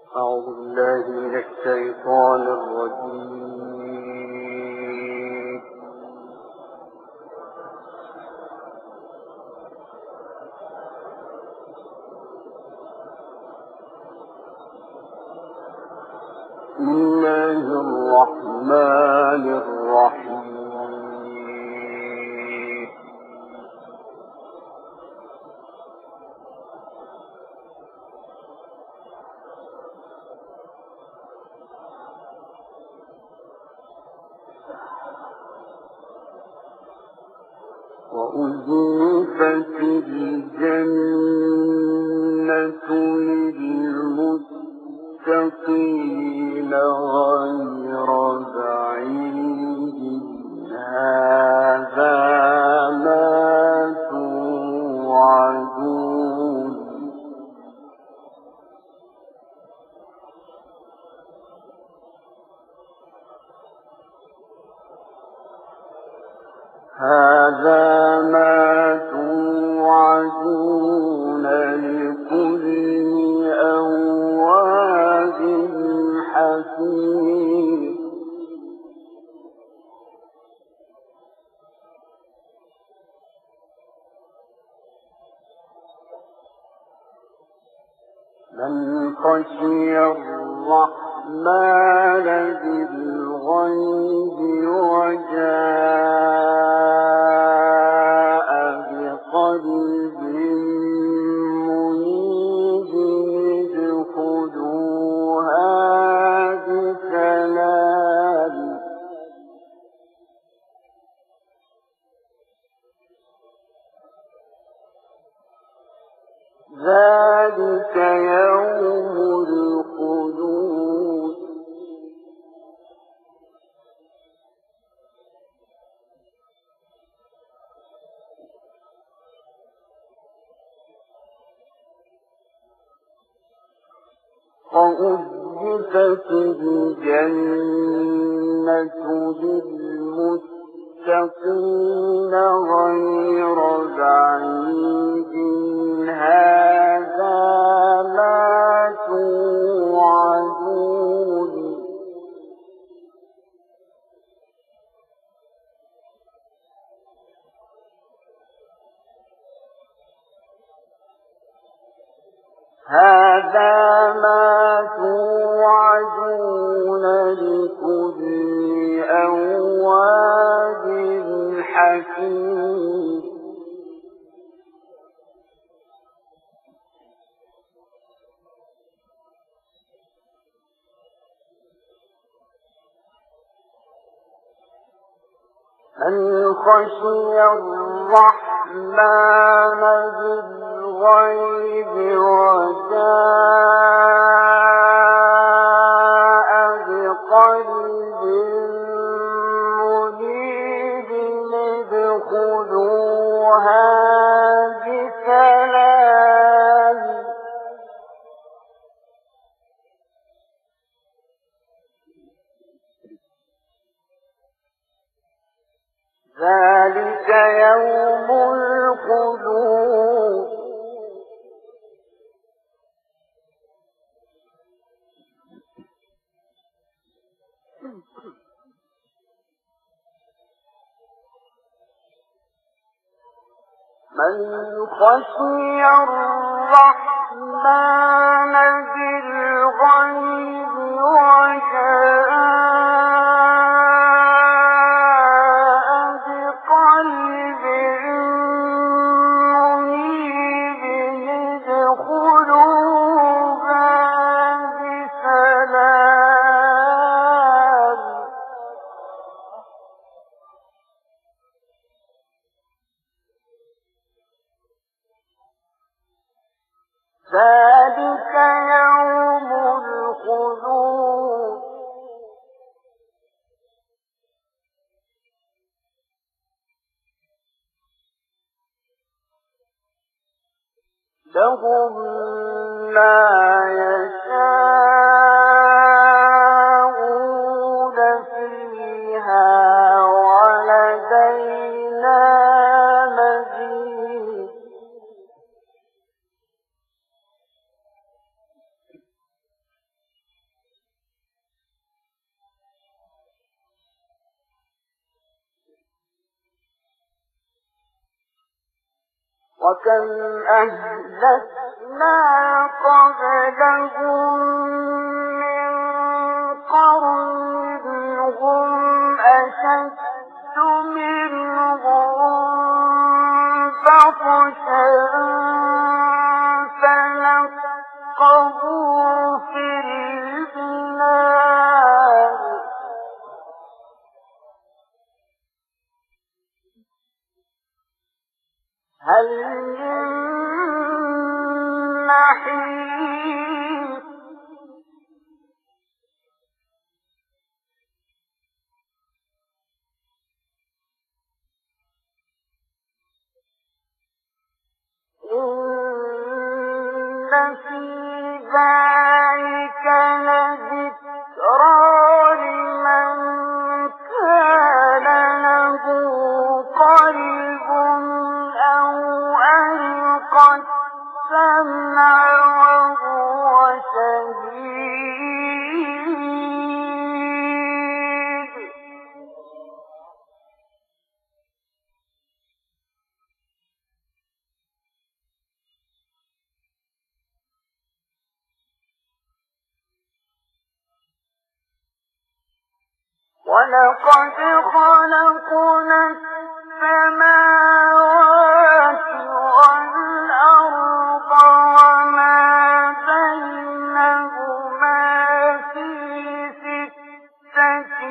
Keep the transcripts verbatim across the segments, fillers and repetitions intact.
أعوذ بالله من الشيطان الرجيم. بسم الله الرحمن الرحيم. وأزلفت الجنة للمتقين غير بعيد هذا ما توعدون هذا ما توعدون لكل أواب حفيظ. من خشي الرحمن بالغيب وجاء بقلب منيب ادخلوها بسلام ذلك يوم الخلود. وأزلفت الجنة للمتقين غير بعيد هذا ما توعدون هذا ما توعدون لكل أواب حكيم. من خشي الرحمن بالغيب وجاء بقلب منيب ادخلوها بسلام ذلك يوم الخلود. من خشي الرحمن بالغيب وجاء بقلب منيب ادخلوها بسلام ذلك يوم الخلود. لهم ما يشاءون فيها ولدينا مزيد. وكم أهلكنا قبلهم من قرن هم أشد منهم بطشا فنقبوا في البلاد هل من محيص إن في ذلك لذكرى لمن كان له قلب أو ألقى السمع وهو شهيد ولقد خلقنا السماوات والأرض وما بينهما في ستة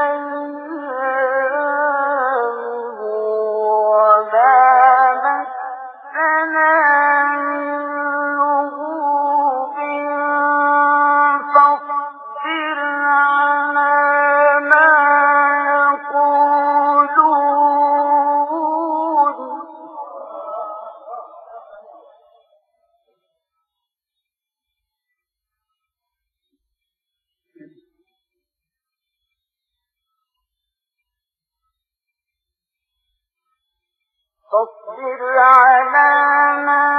أيام وما مسنا من لغوب فاصبر على ما يقولون فاصبر على ما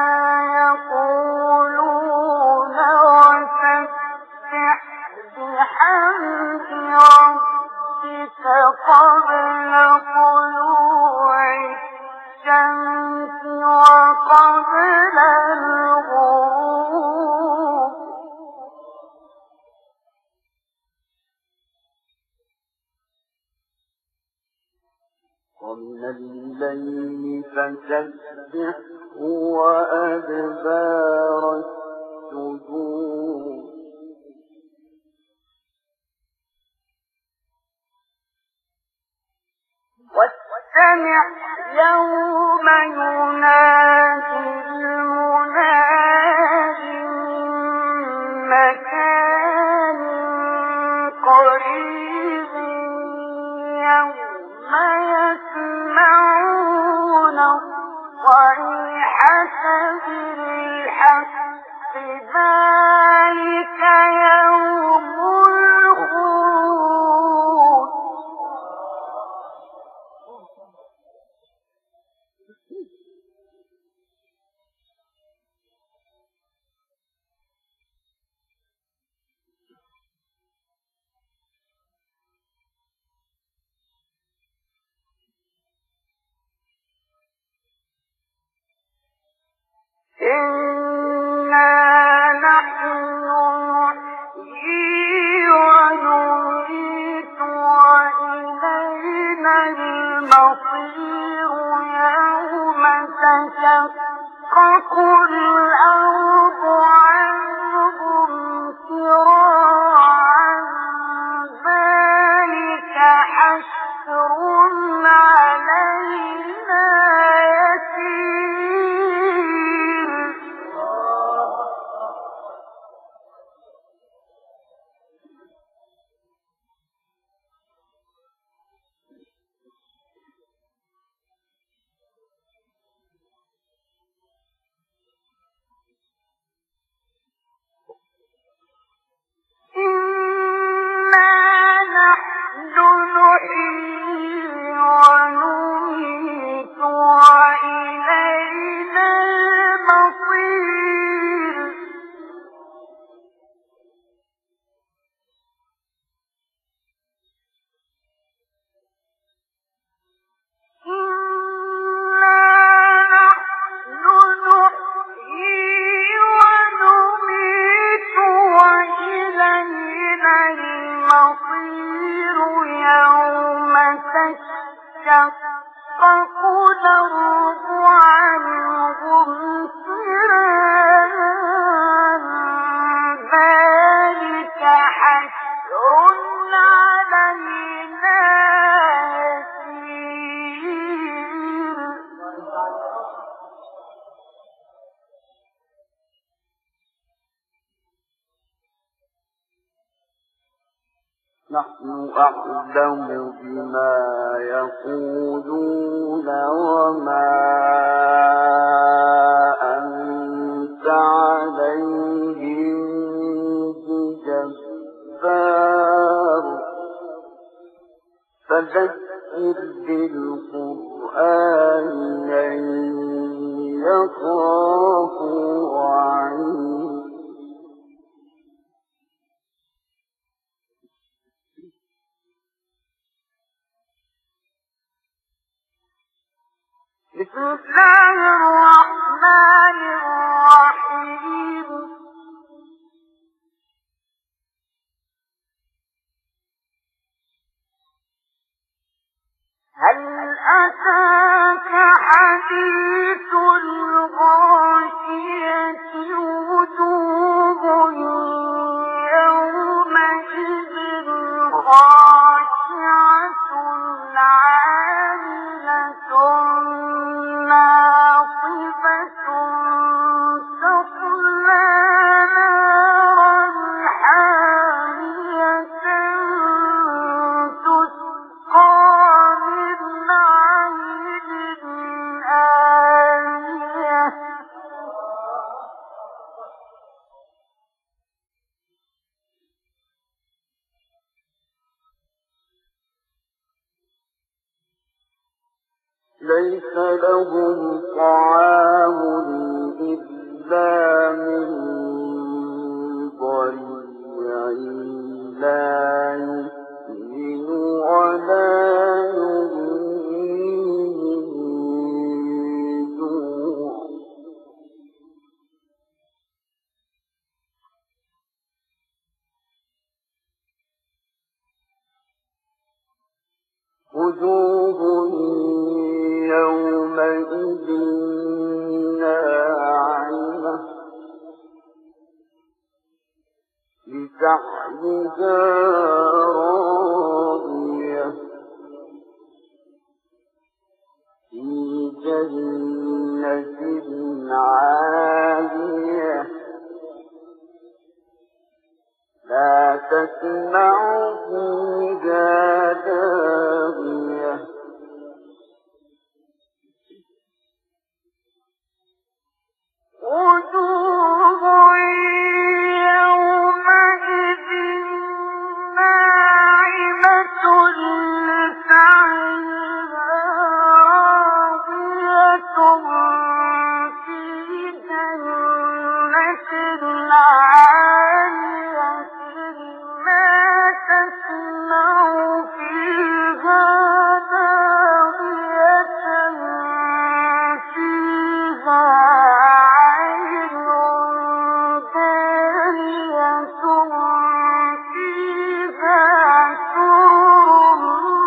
يقولون وسبح بحمد ربك قبل طلوع الشمس وقبل الغروب ومن الليل فسبحه وأدبار السجود واستمع يوم ينادي المناد من مكان قريب يوم يسمعون الصيحة بالحق ذلك يوم الخروج إنا نحن نحيي ونميت وإلينا المصير يوم تشقق الأرض عنهم سراعا ذلك حشر علينا يسير نحن أعلم بما يقولون وما أنت عليهم بجبار فذكر بالقرآن من يخاف وعيد. بسم الله الرحمن الرحيم. هل أتاك حديث الغاشية وجوه يومئذ خاشعة عاملة ناصبة تصلى نارا حامية تسقى من عين آنية ليس لهم طعام إلا من ضريع لا يسمن ولا يغني من جوع. وجوه يومئذ ناعمة لسعيها راضية في جنة عالية لا تسمع فيها لاغية وجوه يومئذ ناعمة لسعيها راضية في جنة عالية لا تسمع فيها لاغية فيها عين جارية فيها سرر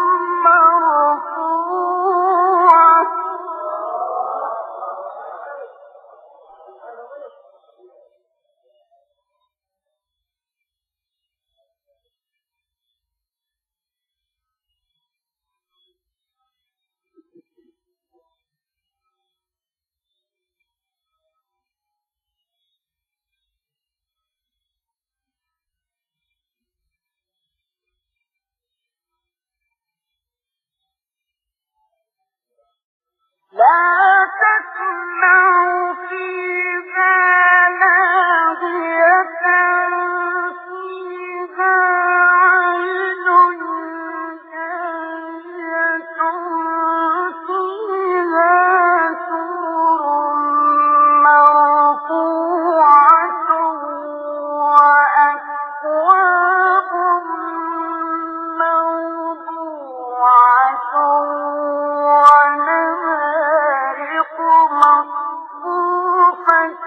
مرفوعة لا تسمع فيها لاغية فيها عين جارية فيها سرر مرفوعة وأكواب موضوعة ونمارق مصفوفة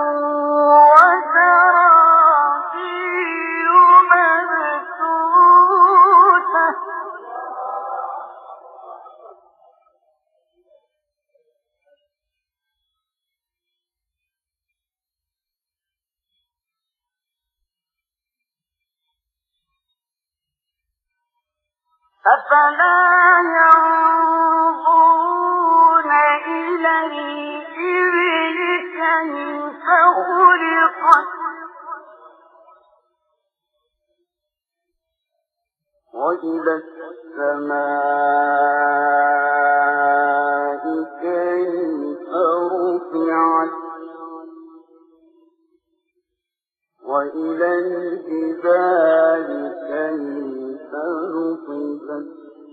وزرابي مبثوثة أفلا ينظرون إلى الإبل كيف خلقت وإلى السماء كيف رفعت وإلى الجبال كيف نصبت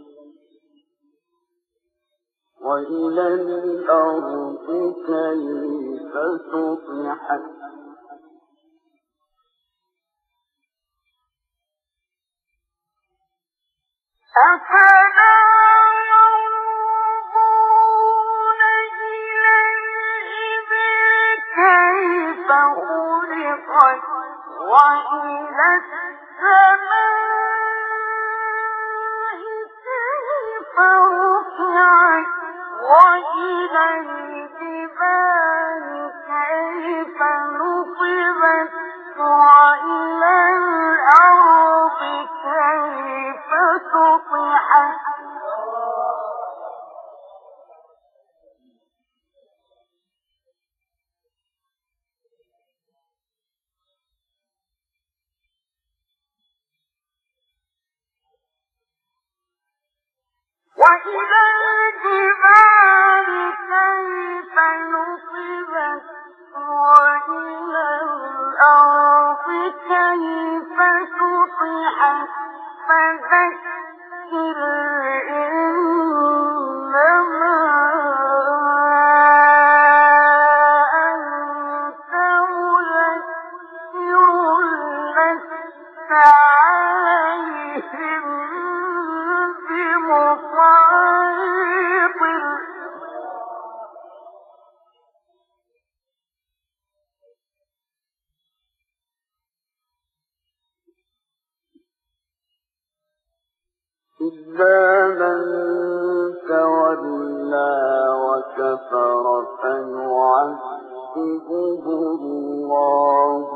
وإلى الأرض كيف سطحت أفلا ينظرون إلى الإبل كيف خلقت وإلى السماء كيف رفعت وإلى الجبال كيف نصبت وإلى الأرض كيف سطحت وإلى الجبال كيف نصبت وإلى الأرض كيف سطحت فذكر إنما أنت مذكر لست عليهم بمسيطر إلا من تولى وكفر فيعذبه الله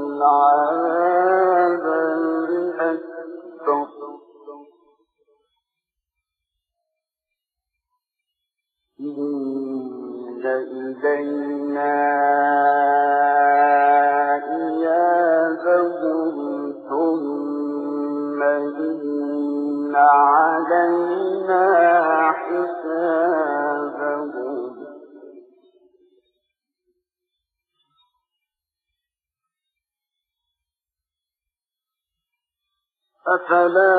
العذاب الأكبر إن إلينا إيابهم ثم إن علينا حسابهم أفلا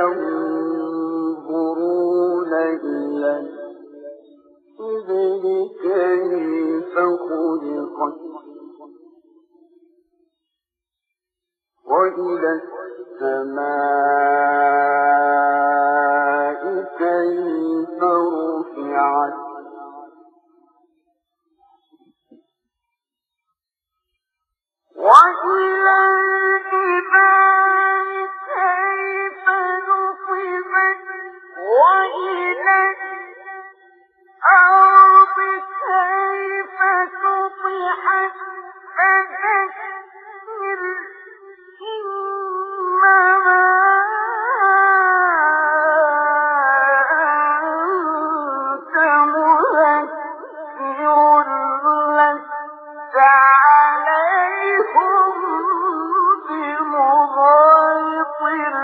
ينظرون إلى الإبل كيف خلقت وإلى السماء كيف رفعت وإلى الجبال كيف نصبت وإلى الأرض كيف سطحت فذكر إنما أنت مذكر لست عليهم بمسيطر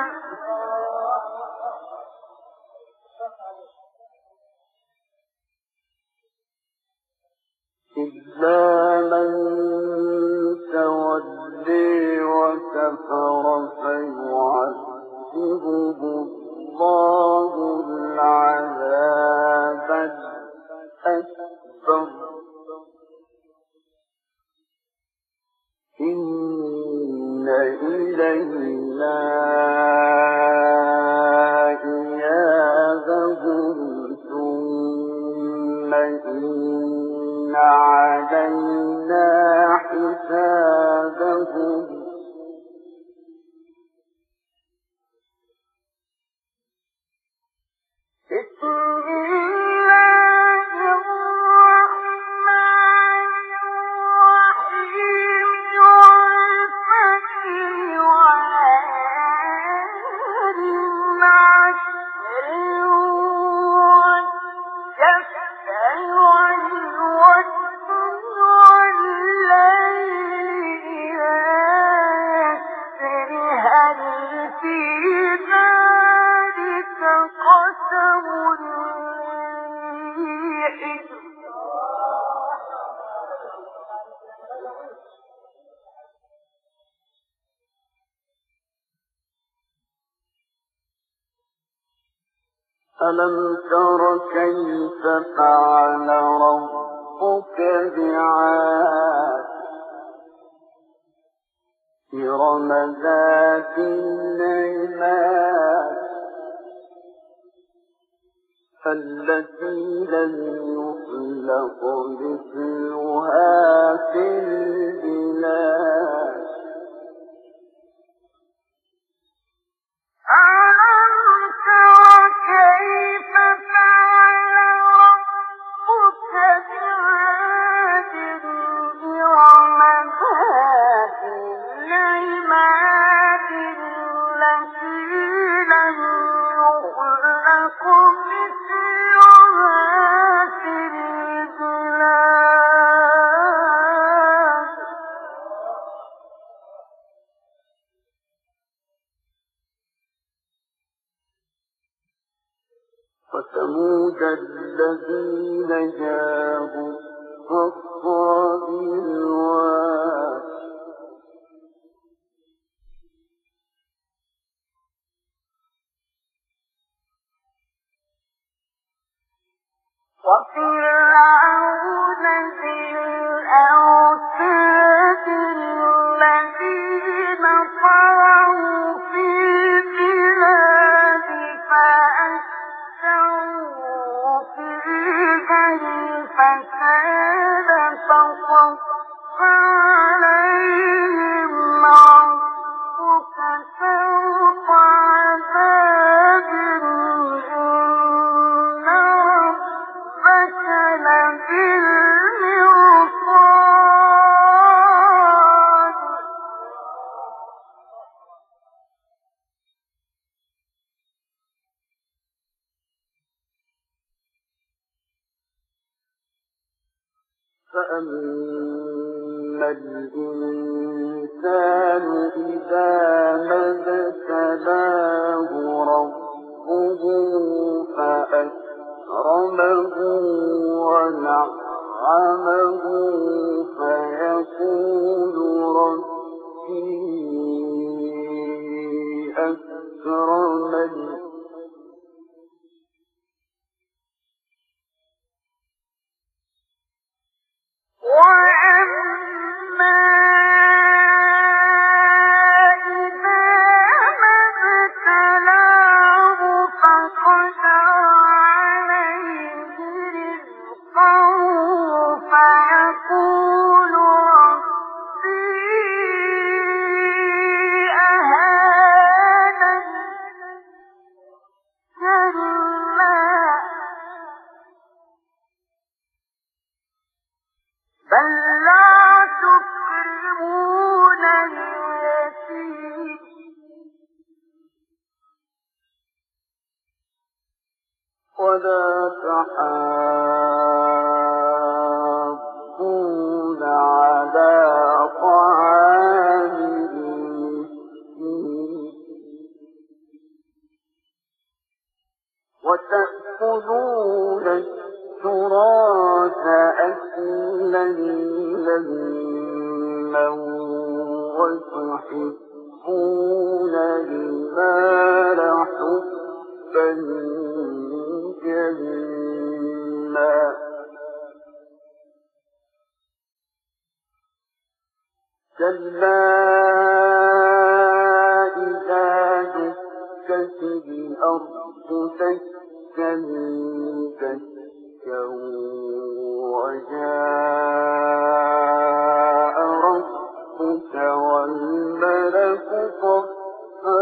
إلا من تولي وكفر فيعذبه الله العذاب الأكبر إن إلينا إيابهم ثم إن علينا حسابهم بسم الله الرحمن الرحيم والفجر وليال ألم تر كيف فعل ربك بعاد إرم ذات العماد التي لم يخلق مثلها في البلاد وثمود الذين جابوا الصخر بالواد وفرعون ذي الأوتاد الذين طغوا في البلاد فأكثروا فيها الفساد فصب عليهم ربك سوط عذاب إن ربك لبالمرصاد فأما الإنسان إذا ما ابتلاه ربه فأكرمه ونعمه فيقول ربي أكرمن وأما إذا ما ابتلاه فقدر عليه رزقه فيقول ربي أهانن كلا بل لا تكرمون اليتيم ولا تحاضون على طعام المسكين وتأكلون التراث أكلا لما وتحبون المال حبا جما كلا إذا دكت الأرض دكا دكا وجاء ربك والملك صفا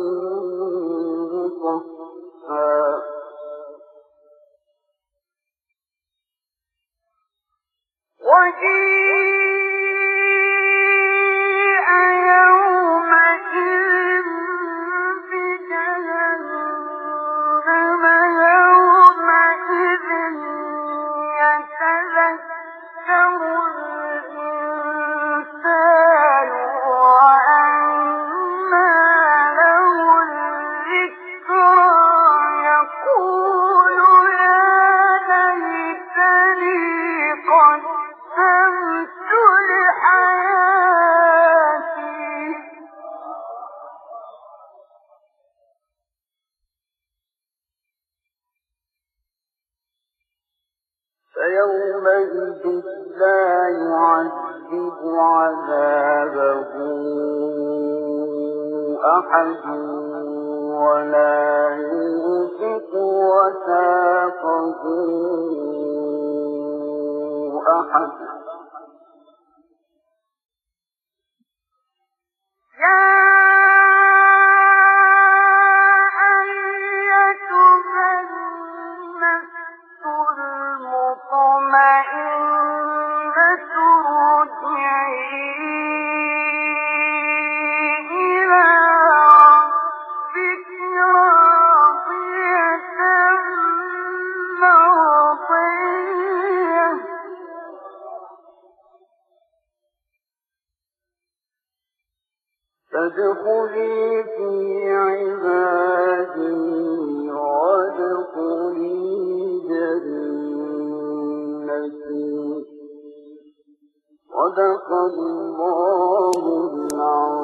صفا وجيء يومئذ بجهنم يومئذ يتذكر يومئذ لا يعذب عذابه أحد ولا يوثق وثاقه أحد. فادخلي في عبادي وادخلي جنتي. صدق الله العظيم.